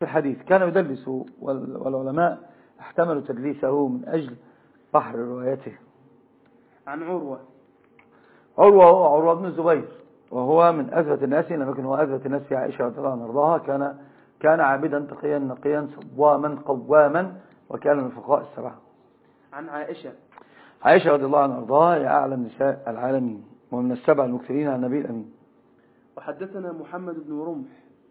الحديث كان يدلس والعلماء احتملوا تدليسه من أجل بحر روايته. عن عروة هو عروة بن الزبير، وهو من أثبت الناس، لكن هو أثبت الناس في عائشة رضي الله عنها وارضاها. كان عابدا تقيا نقيا صواما قواما، وكان من الفقهاء السبعة. عن عائشة رضي الله عنها وارضاها هي أعلم نساء العالمين، ومن السبع المكثرين عن النبي الأمين. وحدثنا محمد بن رمح.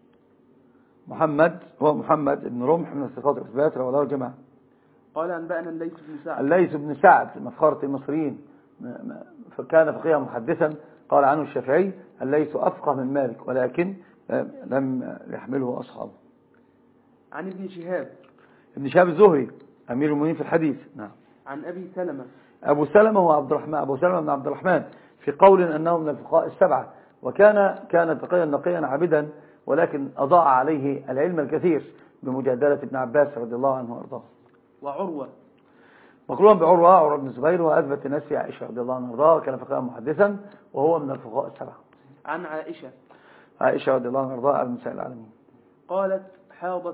محمد بن رمح من الثقات الإثبات، رواه الجماعة. قال أنبأنا الليث بن سعد مفخرة المصريين، فكان فقيها محدثا. قال عنه الشافعي: الليث أفقه من مالك، ولكن لم يحمله أصحابه. عن ابن شهاب الزهري أمير المؤمنين في الحديث. نعم. عن أبي سلمة. أبو سلمة هو أبو سلمة بن عبد الرحمن، في قول أنه من الفقهاء السبعة، وكان تقيا نقيا عابدا، ولكن أضاع عليه العلم الكثير بمجادلة ابن عباس رضي الله عنه وارضاه. وعروة مقلوبا عروة بن الزبير، وأثبت الناس في عائشة رضي الله عنها وارضاها، وكان فقيها محدثا، وهو من الفقهاء السبعة. عن عائشة رضي الله عنها وارضاها أعلم نساء العالمين. قالت: حاضت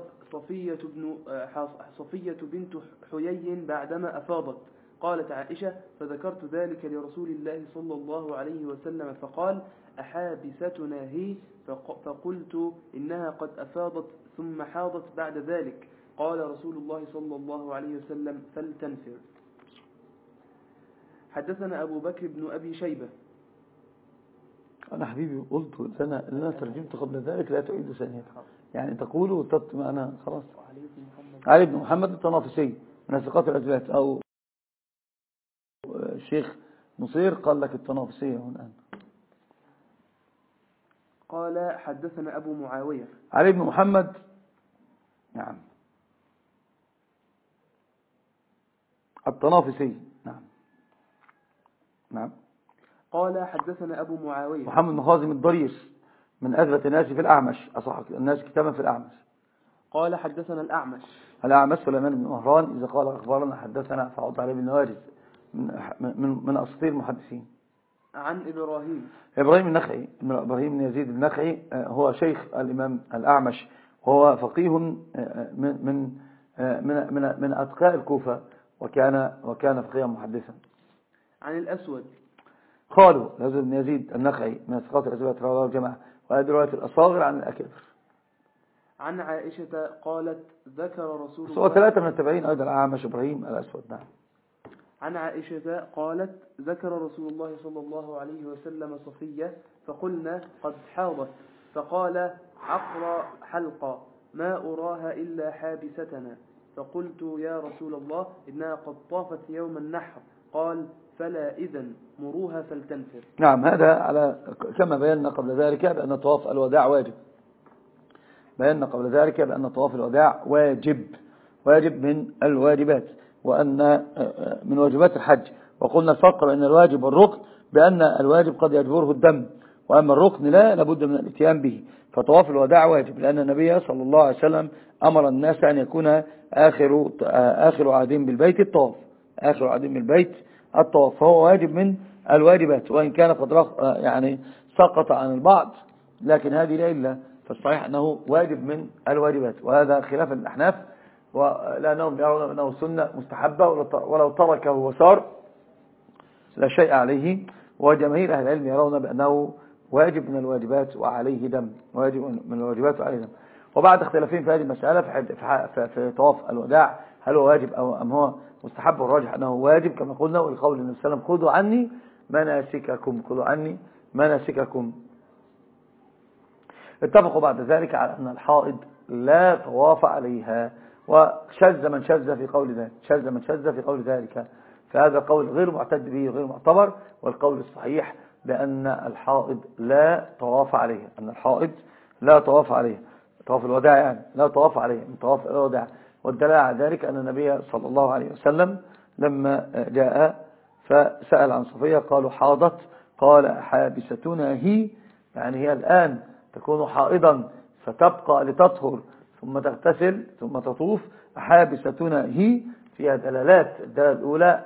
صفية بنت حيي بعدما أفاضت. قالت عائشة: فذكرت ذلك لرسول الله صلى الله عليه وسلم، فقال: أحابستنا هي؟ فقلت: إنها قد أفاضت ثم حاضت بعد ذلك. قال رسول الله صلى الله عليه وسلم: فلتنفر. حدثنا أبو بكر بن أبي شيبة. أنا حبيبي قلت أنا ترجمت قبل ذلك، لا تعيد ثانية، يعني تقول وتطم أنا خلاص. علي بن محمد الطنافسي من الثقات الأثبات، أو الشيخ نصير قال لك الطنافسية الآن. قال: حدثنا أبو معاوية. علي بن محمد. نعم. الطنافسي. نعم. قال: حدثنا أبو معاوية محمد بن خازم الضرير من أثبت الناس في الأعمش، أصح الناس كتابا في الأعمش. قال: حدثنا الأعمش سليمان بن مهران، إذا قال أخبارنا حدثنا فعض عليه بن نوارز، من أساطير المحدثين. عن إبراهيم النخعي، إبراهيم بن يزيد النخعي، هو شيخ الإمام الأعمش، وهو فقيه من أتقاء الكوفة، وكان فقيها محدثا. عن الأسود قالوا الأسود بن يزيد النخعي من الثقات الأثبات، رواه الجماعة، وهذه رواية الأصاغر عن الأكابر. عن عائشة قالت: ذكر رسول الله ثلاثة من التابعين أيضا، الأعمش إبراهيم الأسود. نعم. عن عائشة قالت: ذكر رسول الله صلى الله عليه وسلم صفية، فقلنا: قد حاضت. فقال: عقر حلقة، ما أراها إلا حابستنا. فقلت: يا رسول الله، إنها قد طافت يوم النحر. قال: فلا إذن مروها فلتنفر. نعم. هذا على كما بينا قبل ذلك بأن طواف الوداع واجب. طواف الوداع واجب من الواجبات، وأن من واجبات الحج. وقلنا الفرق بين الواجب والركن، بأن الواجب قد يجبره الدم، وأما الركن لابد من الاتيان به. فطواف الوداع واجب، لأن النبي صلى الله عليه وسلم أمر الناس أن يكون آخر عهدهم بالبيت الطواف، فهو واجب من الواجبات، وإن كان قد يعني سقط عن البعض، لكن هذه لا إلا، فالصحيح أنه واجب من الواجبات. وهذا خلاف الأحناف، ولأنهم يرون أنه سنة مستحبة، ولو تركه وسار لا شيء عليه. وجماهير أهل العلم يرون بأنه واجب من الواجبات وعليه دم، وبعد اختلافين في هذه المسألة في طواف الوداع، هل هو واجب أم هو مستحب؟ الراجح أنه واجب كما قلنا، والقول النبي صلى الله عليه وسلم: خذوا عني مناسككم. اتفقوا بعد ذلك على أن الحائض لا طواف عليها، وشذ من شذ في قول ذلك، فهذا قول غير معتد به وغير معتبر. والقول الصحيح بأن الحائض لا طواف عليها، طواف الوداع يعني لا طواف عليها من طواف الوداع. والدليل على ذلك أن النبي صلى الله عليه وسلم لما جاء فسأل عن صفية قالوا: حاضت. قال: حابستنا هي، يعني هي الآن تكون حائضا فتبقى لتطهر ثم تغتسل ثم تطوف. حابستنا هي فيها دلالات. الدلالة الأولى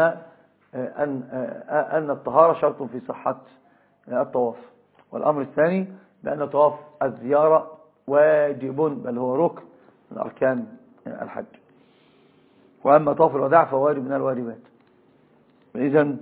أن الطهارة شرط في صحة الطواف، والأمر الثاني بأن طواف الزيارة واجب، بل هو ركن من أركان الحج. وأما طواف الوداع فهو واجب من الواجبات. إذن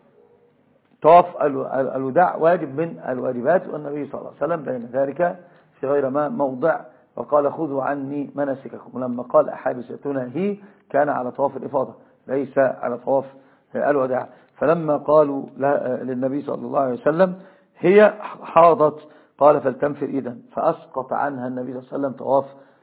طواف الوداع واجب من الواجبات، والنبي صلى الله عليه وسلم بين ذلك في غير ما موضع، وقال خذوا عني مناسككم. ولما قال أحابستنا هي كان على طواف الإفاضة ليس على طواف الوداع. فلما قالوا للنبي صلى الله عليه وسلم هي حاضت قال فلتنفر إذن، فأسقط عنها النبي صلى الله عليه وسلم طواف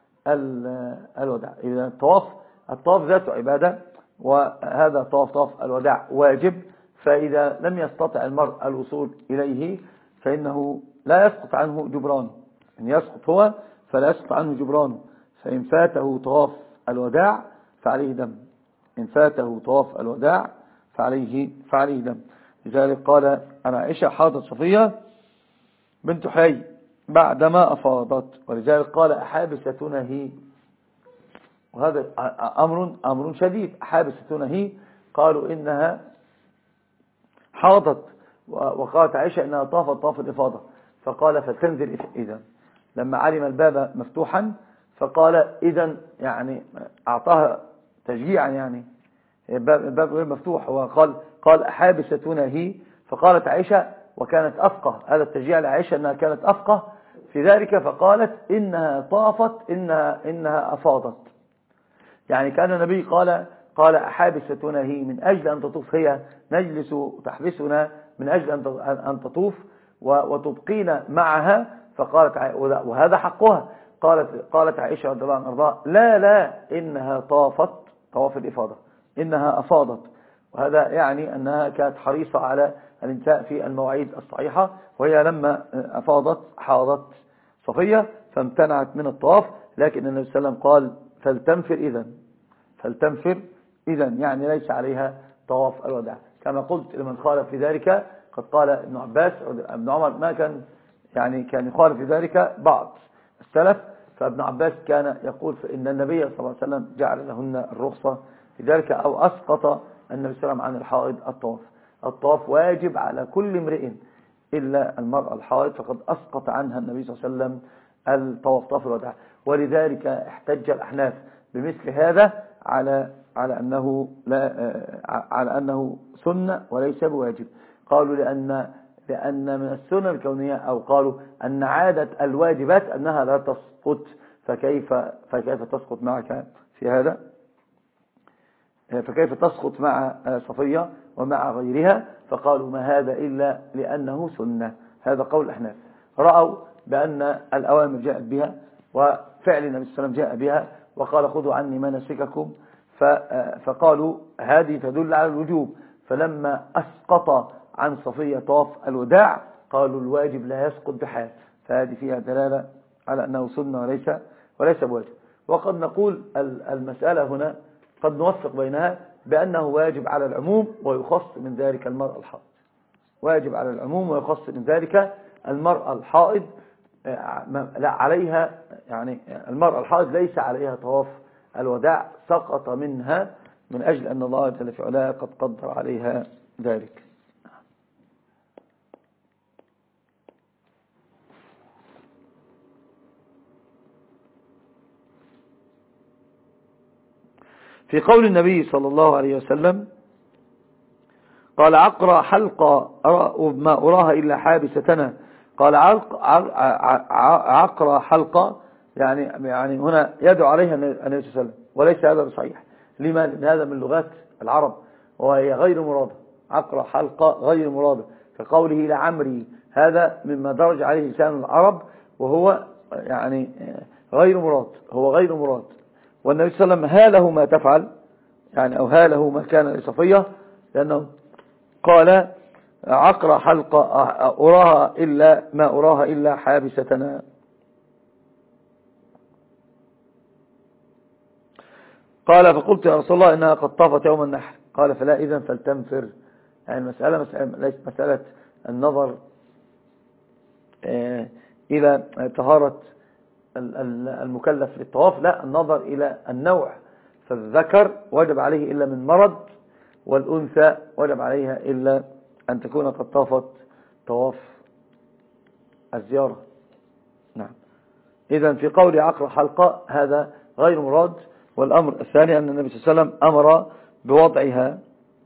الوداع. إذن الطواف ذات عبادة، وهذا طواف الوداع واجب. فإذا لم يستطع المرء الوصول إليه فإنه لا يسقط عنه جبرانه، إن يسقط هو فلا يسقط عنه جبرانه. فإن فاته طواف الوداع فعليه دم، إن فاته طواف الوداع فعليه دم. لذلك قال أنا عائشة حاضت صفية بنت حي بعدما أفاضت، ولذلك قال أحابستنا هي، وهذا أمر شديد. أحابستنا هي قالوا إنها حاضت، وقالت عائشة إنها طافت طواف الإفاضة، فقال فتنزل إذن. لما علم الباب مفتوحا فقال إذن، يعني أعطاها تشجيعا، يعني الباب غير مفتوح، قال أحابستنا هي، فقالت عائشة وكانت أفقه، هذا التشجيع لعائشة أنها كانت أفقه في ذلك، فقالت إنها طافت إنها أفاضت. يعني كان النبي قال أحابستنا هي من أجل أن تطوف، هي نجلس تحبسنا من أجل أن تطوف وتبقينا معها، فقالت وهذا حقها. قالت عائشة رضي الله عنها لا إنها طافت طواف الإفاضة، إنها أفاضت. وهذا يعني أنها كانت حريصة على الانتهاء في المواعيد الصحيحة، وهي لما أفاضت حاضت صفية فامتنعت من الطواف. لكن النبي صلى الله عليه وسلم قال فلتنفر إذن، يعني ليس عليها طواف الوداع. كما قلت لمن خالف في ذلك، قد قال ابن عباس ابن عمر ما كان يخالف في ذلك بعض السلف، فابن عباس كان يقول فإن النبي صلى الله عليه وسلم جعل لهن الرخصة في ذلك، أو أسقط النبي صلى الله عليه وسلم عن الحائض الطواف واجب على كل امرئ إلا المرأة الحائض، فقد أسقط عنها النبي صلى الله عليه وسلم طواف الوداع. ولذلك احتج الأحناف بمثل هذا على أنه سنة وليس بواجب. قالوا لأن من السنة الكونية، أو قالوا أن عادة الواجبات أنها لا تسقط، فكيف تسقط معك في هذا؟ فكيف تسقط مع صفية ومع غيرها؟ فقالوا ما هذا إلا لأنه سنة. هذا قول الأحناف، رأوا بأن الأوامر جاءت بها، وفعل النبي صلى الله عليه وسلم جاء بها، وقال خذوا عني مناسككم، فقالوا هذه تدل على الوجوب. فلما أسقط عن صفية طواف الوداع قالوا الواجب لا يسقط بحال، فهذه فيها دلالة على أنه سنة وليس بواجب. وقد نقول المسألة هنا قد نوفق بينها بأنه واجب على العموم ويخص من ذلك المرأة الحائض، واجب على العموم ويخص من ذلك المرأة الحائض. لا عليها، يعني المرأة الحائض ليس عليها طواف الوداع، سقط منها من أجل أن الله جل في علاه قد قدر عليها ذلك. في قول النبي صلى الله عليه وسلم قال عقرى حلقة ما أراها إلا حابستنا، قال عقرى حلقة، يعني هنا يدعو عليها النبي صلى الله عليه وسلم، وليس هذا بصحيح. لما؟ لأن هذا من لغات العرب وهي غير مرادة. عقرى حلقة غير مرادة، كقوله لعمري، هذا مما درج عليه لسان العرب، وهو يعني غير مراد، هو غير مراد. والنبي صلى الله عليه وسلم هاله ما تفعل، يعني أو هاله ما كان لصفية، لأنه قال عقرى حلقة ما أراها إلا حابستنا. قال فقلت يا رسول الله إنها قد طافت يوم النحر، قال فلا إذن فلتنفر. يعني المسألة ليست مسألة النظر إلى طهارة المكلف للطواف، لا، النظر إلى النوع. فالذكر وجب عليه إلا من مرض، والأنثى وجب عليها إلا أن تكون قد طافت طواف الزيارة. نعم. إذن في قول عقر حلقة هذا غير مراد. والأمر الثاني أن النبي صلى الله عليه وسلم أمر بوضعها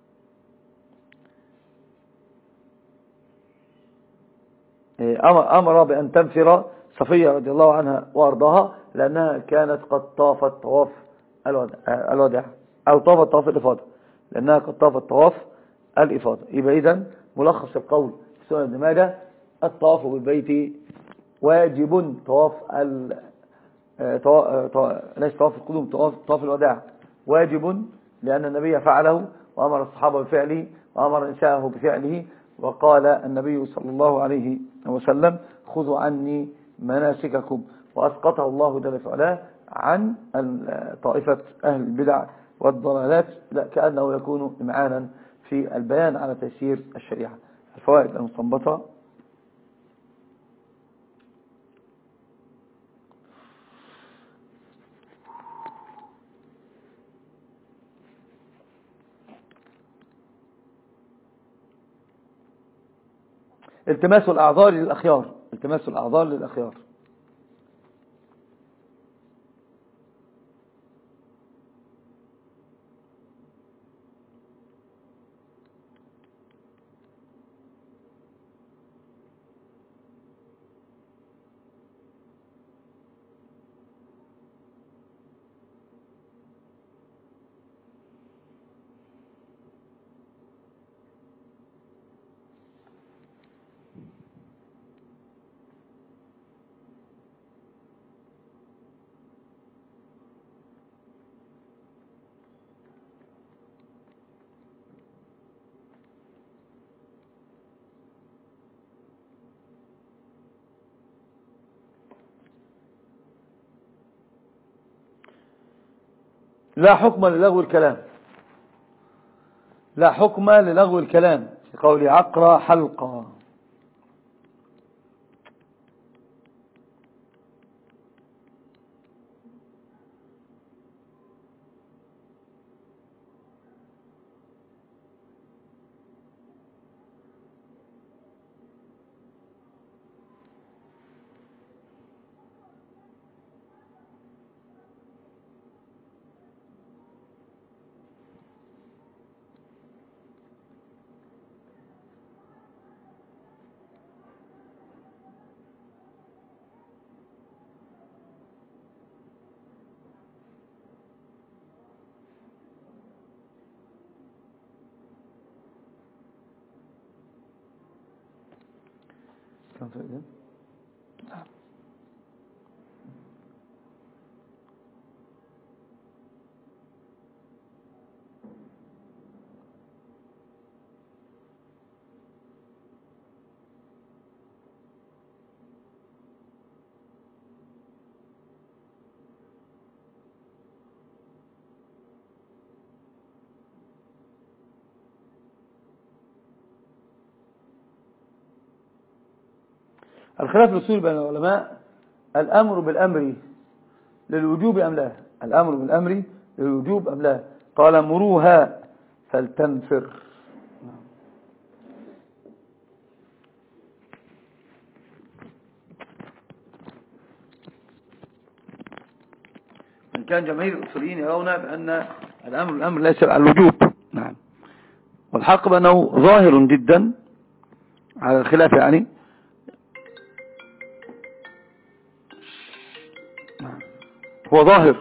أمر بأن تنفر صفية رضي الله عنها وأرضاها، لأنها كانت قد طافت طواف الوداع أو طافت طواف الإفاضة، لأنها قد طافت طواف الإفاضة. يبقى إذن ملخص القول في سنن ابن ماجه: الطواف بالبيت واجب، ليس طواف القدوم، طواف الوداع واجب، لأن النبي فعله وأمر الصحابة بفعله وأمر نساءه بفعله. وقال النبي صلى الله عليه وسلم: خذوا عني مناسككم، وأسقطه الله جل وعلا عن طائفة أهل البدع والضلالات، كأنه يكون إمعانا في البيان على تيسير الشريعة. الفوائد المستنبطة: التماس الأعذار للأخيار، التماس الأعذار للأخيار. لا حكم للغو الكلام، لا حكم للغو الكلام في قول عقرى حلقة. الخلاف الأصولي بين العلماء: الأمر بالأمر للوجوب أم لا؟ الأمر بالأمر للوجوب أم لا؟ قال: مروها فلتنفر. من كان جماهير الأصوليين يرون بأن الأمر بالأمر ليس على الوجوب. نعم. والحق بأنه ظاهر جدا على الخلاف، يعني هو ظاهر.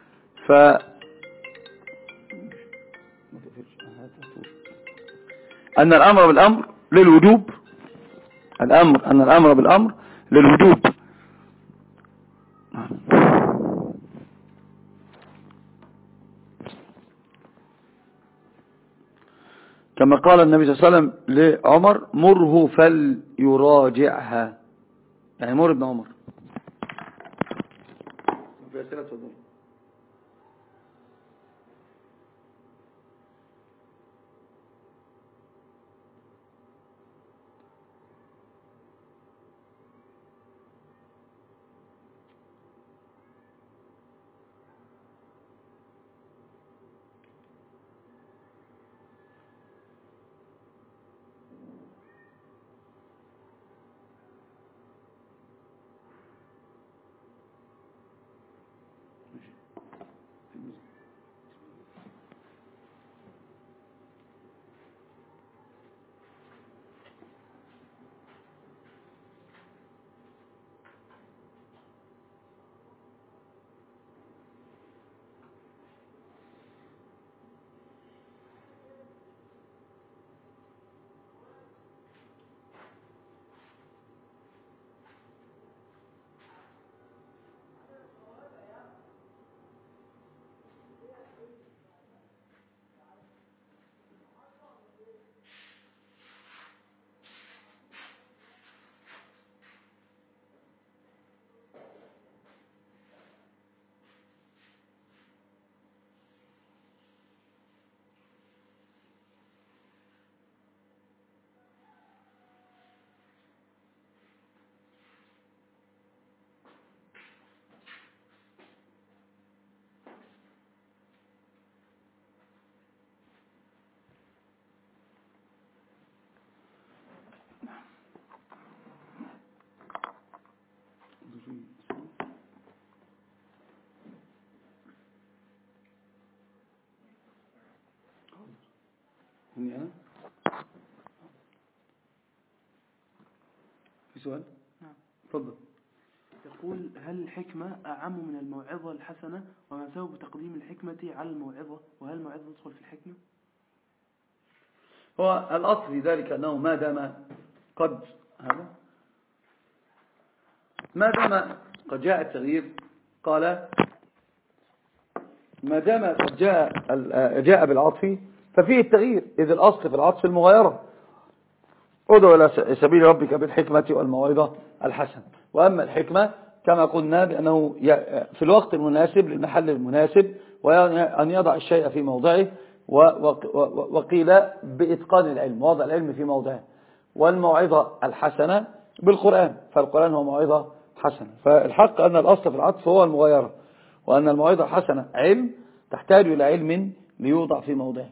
أن الأمر بالأمر للوجوب، أن الأمر بالأمر للوجوب. كما قال النبي صلى الله عليه وسلم لعمر: مره فليراجعها، يعني مر ابن عمر. في أسئلة تفضل. يعني في سؤال؟ نعم. تفضل. يقول هل الحكمة أعم من الموعظة الحسنة، وما سبب تقديم الحكمة على الموعظة، وهل الموعظة تدخل في الحكمة؟ هو الأصل في ذلك أنه ما دام قد جاء التغيير، قال ما دام قد جاء بالعطف ففيه التغيير، إذ الأصل في العطف المغايرة. ادعو إلى سبيل ربك بالحكمة والموعظة الحسنة. وأما الحكمة كما قلنا بأنه في الوقت المناسب للمحل المناسب، وأن يضع الشيء في موضعه، وقيل بإتقان العلم، وضع العلم في موضعه. والموعظة الحسنة بالقرآن، فالقرآن هو موعظة حسنة. فالحق أن الأصل في العطف هو المغايرة، وأن الموعظة الحسنة علم تحتاج إلى علم ليوضع في موضعه.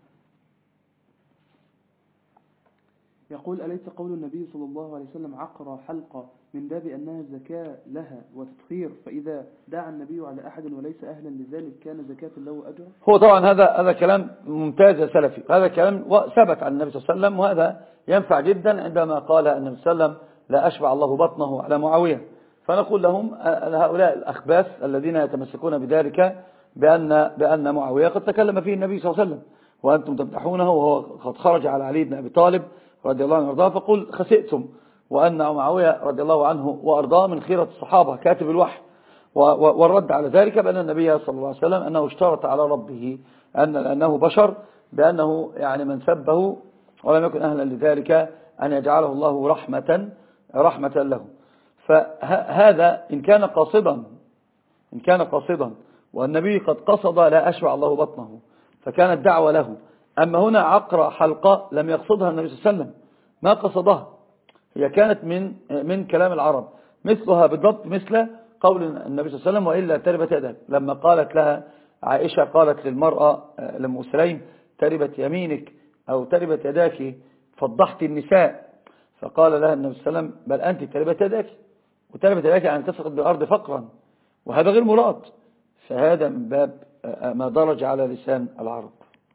يقول أليس قول النبي صلى الله عليه وسلم عقر حلقة من باب أنها زكاة لها وتطهير، فإذا دعا النبي على أحد وليس أهلا لذلك كان زكاة له أجر؟ هو طبعا هذا كلام ممتاز يا سلفي، هذا كلام ثبت عن النبي صلى الله عليه وسلم، وهذا ينفع جدا عندما قال النبي صلى الله عليه وسلم لا أشبع الله بطنه على معاوية. فنقول لهم هؤلاء الأخباث الذين يتمسكون بذلك بأن معاوية قد تكلم فيه النبي صلى الله عليه وسلم وأنتم تمدحونه، وهو قد خرج على علي بن أبي طالب رضي الله عنه وارضاه، فقل خسئتم، وأن معاوية رضي الله عنه وأرضاه من خيرة الصحابة كاتب الوحي. والرد على ذلك بأن النبي صلى الله عليه وسلم أنه اشترط على ربه أنه بشر، بأنه يعني من سبه ولم يكن أهلا لذلك أن يجعله الله رحمة له. فهذا إن كان قاصدا والنبي قد قصد لا أشبع الله بطنه فكانت دعوة له. أما هنا عقر حلقة لم يقصدها النبي صلى الله عليه وسلم، ما قصدها، هي كانت من كلام العرب، مثلها بالضبط مثل قول النبي صلى الله عليه وسلم وإلا تربت يدك، لما قالت لها عائشة، قالت للمرأة لأم سليم تربت يمينك أو تربت يداك فضحت النساء، فقال لها النبي صلى الله عليه وسلم بل أنت تربت يداك، وتربت يداك أن تسقط بالأرض فقرا، وهذا غير مراد. فهذا من باب ما درج على لسان العرب.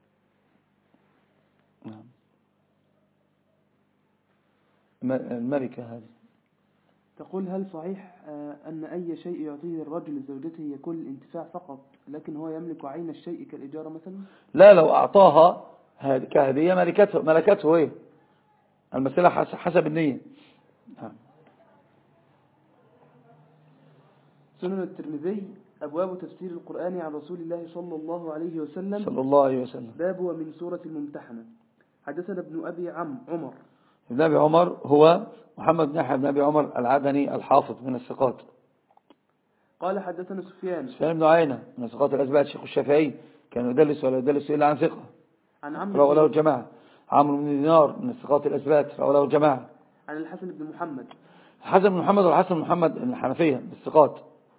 الملكة هذه تقول هل صحيح أن أي شيء يعطيه الرجل لزوجته يكون الانتفاع فقط، لكن هو يملك عين الشيء كالإجارة مثلا؟ لا، لو أعطاها كهدية ملكته هي، المسألة حسب النية. سنن الترمذي أبواب تفسير القرآن عن رسول الله صلى الله عليه وسلم باب ومن سورة الممتحنة. حدثنا ابن أبي عمر. ابن أبي عمر هو محمد بن يحيى بن أبي عمر العدني الحافظ من الثقات. قال حدثنا سفيان بن عيينة من الثقات الأثبات، شيخ الشافعي، كان يدلس ولا يدلس إلا عن ثقة، عن رواه له الجماعة. عمرو بن دينار من الثقات الأثبات، رواه له الجماعة. عن الحسن بن محمد. الحسن بن محمد والحسن بن محمد الحنفية بالثقات.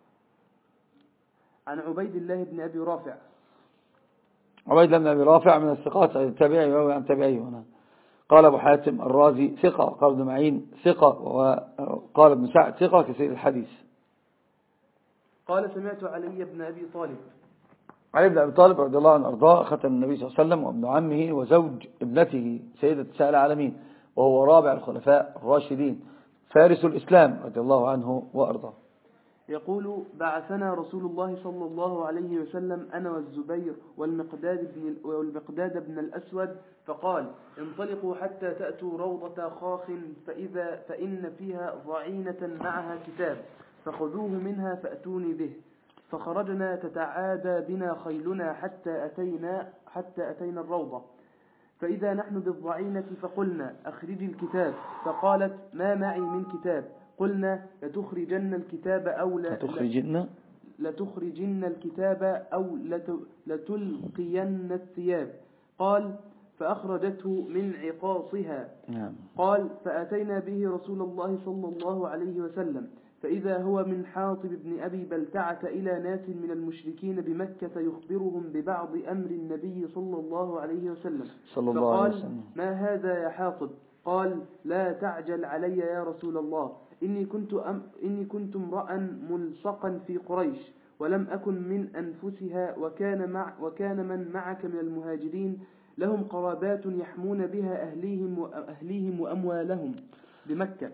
عن عبيد الله بن أبي رافع. عبيد الله بن أبي رافع من الثقات التابعي وعن تابعي هنا. قال أبو حاتم الرازي ثقة، وقال ابن معين ثقة، وقال ابن سعد ثقة كثير الحديث. قال سمعت علي بن أبي طالب. علي بن أبي طالب رضي الله عنه أرضاه ختم النبي صلى الله عليه وسلم، وابن عمه وزوج ابنته سيدة نساء العالمين، وهو رابع الخلفاء الراشدين، فارس الإسلام رضي الله عنه وأرضاه. يقول بعثنا رسول الله صلى الله عليه وسلم أنا والزبير والمقداد بن الأسود، فقال انطلقوا حتى تأتوا روضة خاخ فإن فيها ضعينة معها كتاب فخذوه منها فأتوني به. فخرجنا تتعادى بنا خيلنا حتى أتينا الروضة، فإذا نحن بالضعينة فقلنا أخرج الكتاب، فقالت ما معي من كتاب. قلنا لتخرجن الكتاب أو لتخرجن الكتاب أو لتلقين الثياب. قال فأخرجته من عقاصها. قال فأتينا به رسول الله صلى الله عليه وسلم، فإذا هو من حاطب بن أبي بلتعة إلى ناس من المشركين بمكة يخبرهم ببعض أمر النبي صلى الله عليه وسلم، فقال ما هذا يا حاطب؟ قال لا تعجل علي يا رسول الله، إني كنت امرأ ملصقا في قريش ولم أكن من أنفسها، وكان من معك من المهاجرين لهم قرابات يحمون بها أهليهم وأموالهم بمكة.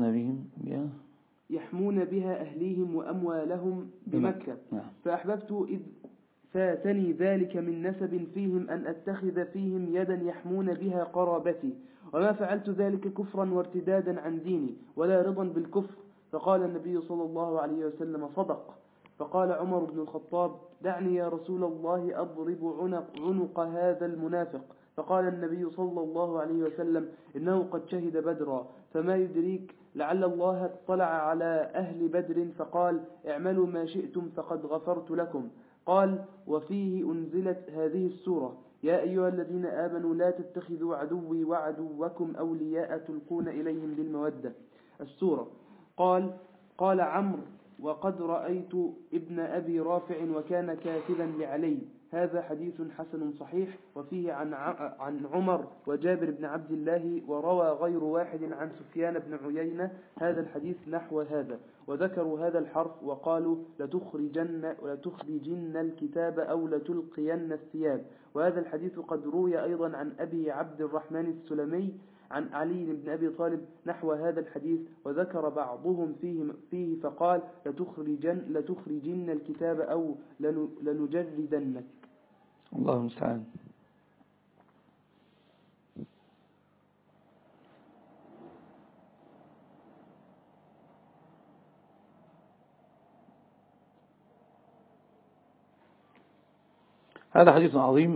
يحمون بها أهليهم وأموالهم بمكة. فأحببت إذ فاتني ذلك من نسب فيهم أن أتخذ فيهم يدا يحمون بها قرابتي، وما فعلت ذلك كفرا وارتدادا عن ديني ولا رضا بالكفر. فقال النبي صلى الله عليه وسلم: صدق. فقال عمر بن الخطاب: دعني يا رسول الله أضرب عنق هذا المنافق. فقال النبي صلى الله عليه وسلم: إنه قد شهد بدرا، فما يدريك لعل الله اطلع على أهل بدر فقال: اعملوا ما شئتم فقد غفرت لكم. قال: وفيه أنزلت هذه السورة: يا أيها الذين آمنوا لا تتخذوا عدوي وعدوكم أولياء تلقون إليهم بالمودة. السورة. قال عمرو: وقد رأيت ابن أبي رافع وكان كاتبا لعلي. هذا حديث حسن صحيح. وفيه عن عمر وجابر بن عبد الله، وروى غير واحد عن سفيان بن عيينة هذا الحديث نحو هذا، وذكروا هذا الحرف وقالوا: لتخرجن الكتاب أو لتلقين الثياب. وهذا الحديث قد روي أيضا عن أبي عبد الرحمن السلمي عن علي بن أبي طالب نحو هذا الحديث، وذكر بعضهم فيه فقال: لتخرجن الكتاب أو لنجردنك. الله المستعان. هذا حديث عظيم